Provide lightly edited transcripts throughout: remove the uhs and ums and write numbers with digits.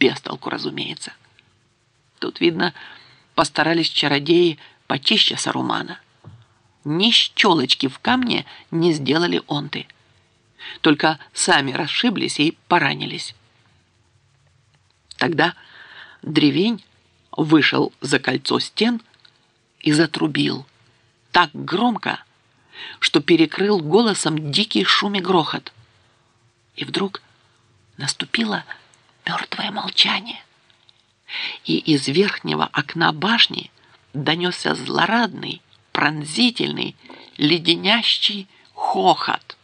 без толку, разумеется. Тут, видно, постарались чародеи почище Сарумана. Ни щелочки в камне не сделали онты. Только сами расшиблись и поранились. Тогда древень вышел за кольцо стен и затрубил так громко, что перекрыл голосом дикий шум и грохот. И вдруг наступило мертвое молчание. И из верхнего окна башни донесся злорадный, пронзительный, леденящий хохот.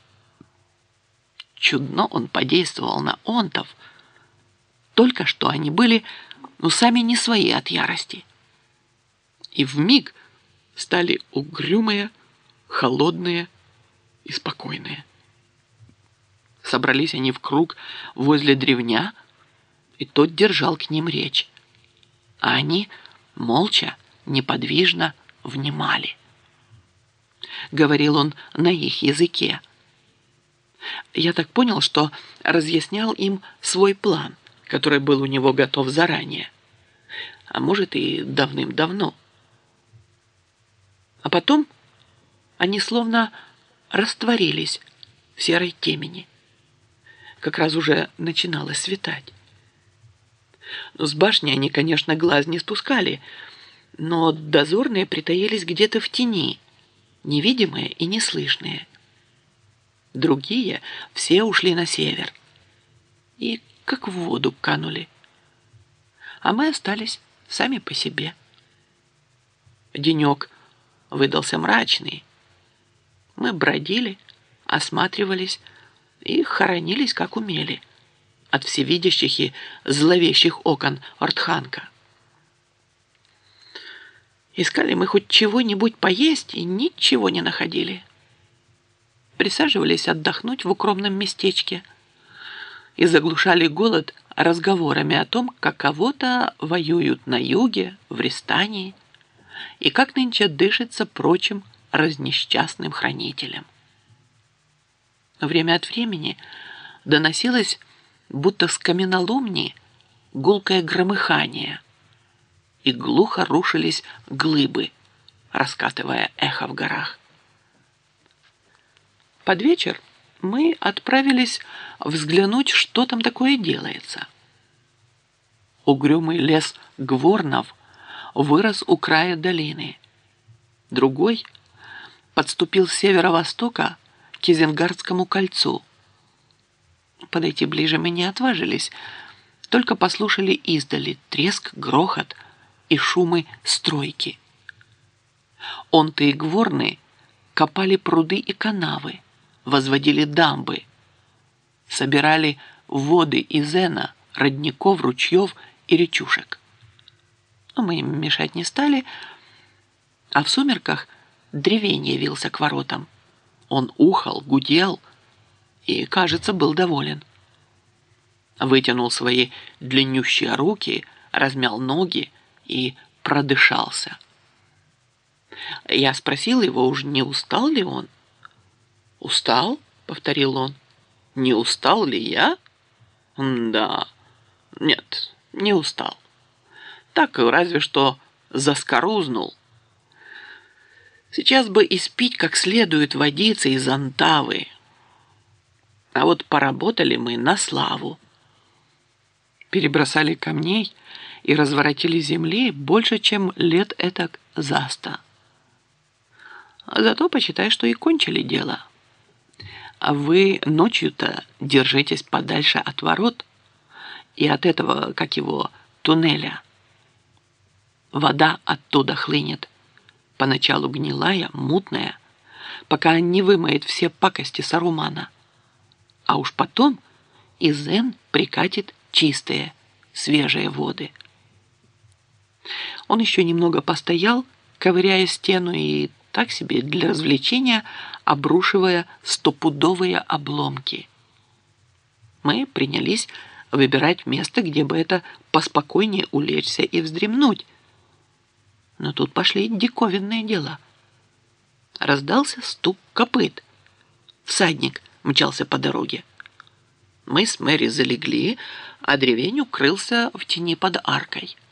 Чудно он подействовал на онтов. Только что они были, сами не свои от ярости. И вмиг стали угрюмые, холодные и спокойные. Собрались они в круг возле древня, и тот держал к ним речь. А они молча, неподвижно внимали. Говорил он на их языке. Я так понял, что разъяснял им свой план, который был у него готов заранее, а может и давным-давно. А потом они словно растворились в серой темени. Как раз уже начинало светать. С башни они, конечно, глаз не спускали, но дозорные притаились где-то в тени, невидимые и неслышные. Другие все ушли на север и как в воду канули. А мы остались сами по себе. Денек выдался мрачный. Мы бродили, осматривались и хоронились, как умели, от всевидящих и зловещих окон Ортханка. Искали мы хоть чего-нибудь поесть и ничего не находили. Присаживались отдохнуть в укромном местечке и заглушали голод разговорами о том, как кого-то воюют на юге, в Рестании, и как нынче дышится прочим разнесчастным хранителям. Время от времени доносилось, будто с каменоломни, гулкое громыхание, и глухо рушились глыбы, раскатывая эхо в горах. Под вечер мы отправились взглянуть, что там такое делается. Угрюмый лес Гворнов вырос у края долины. Другой подступил с северо-востока к Изенгардскому кольцу. Подойти ближе мы не отважились, только послушали издали треск, грохот и шумы стройки. Онты и Гворны копали пруды и канавы, возводили дамбы, собирали воды Изена, родников, ручьев и речушек. Но мы им мешать не стали, а в сумерках древень явился к воротам. Он ухал, гудел и, кажется, был доволен. Вытянул свои длиннющие руки, размял ноги и продышался. Я спросил его, уж не устал ли он. «Устал?» — повторил он. «Не устал ли я?» «Да, нет, не устал. Так разве что заскорузнул. Сейчас бы испить как следует водицы из Антавы. А вот поработали мы на славу. Перебросали камней и разворотили земли больше, чем лет этак за 100. Зато почитай, что и кончили дело. А вы ночью-то держитесь подальше от ворот и от этого, как его, туннеля. Вода оттуда хлынет, поначалу гнилая, мутная, пока не вымоет все пакости Сарумана. А уж потом Изен прикатит чистые, свежие воды. Он еще немного постоял, ковыряя стену и так себе для развлечения обрушивая стопудовые обломки. Мы принялись выбирать место, где бы это поспокойнее улечься и вздремнуть. Но тут пошли диковинные дела. Раздался стук копыт. Всадник мчался по дороге. Мы с Мэри залегли, а древень укрылся в тени под аркой.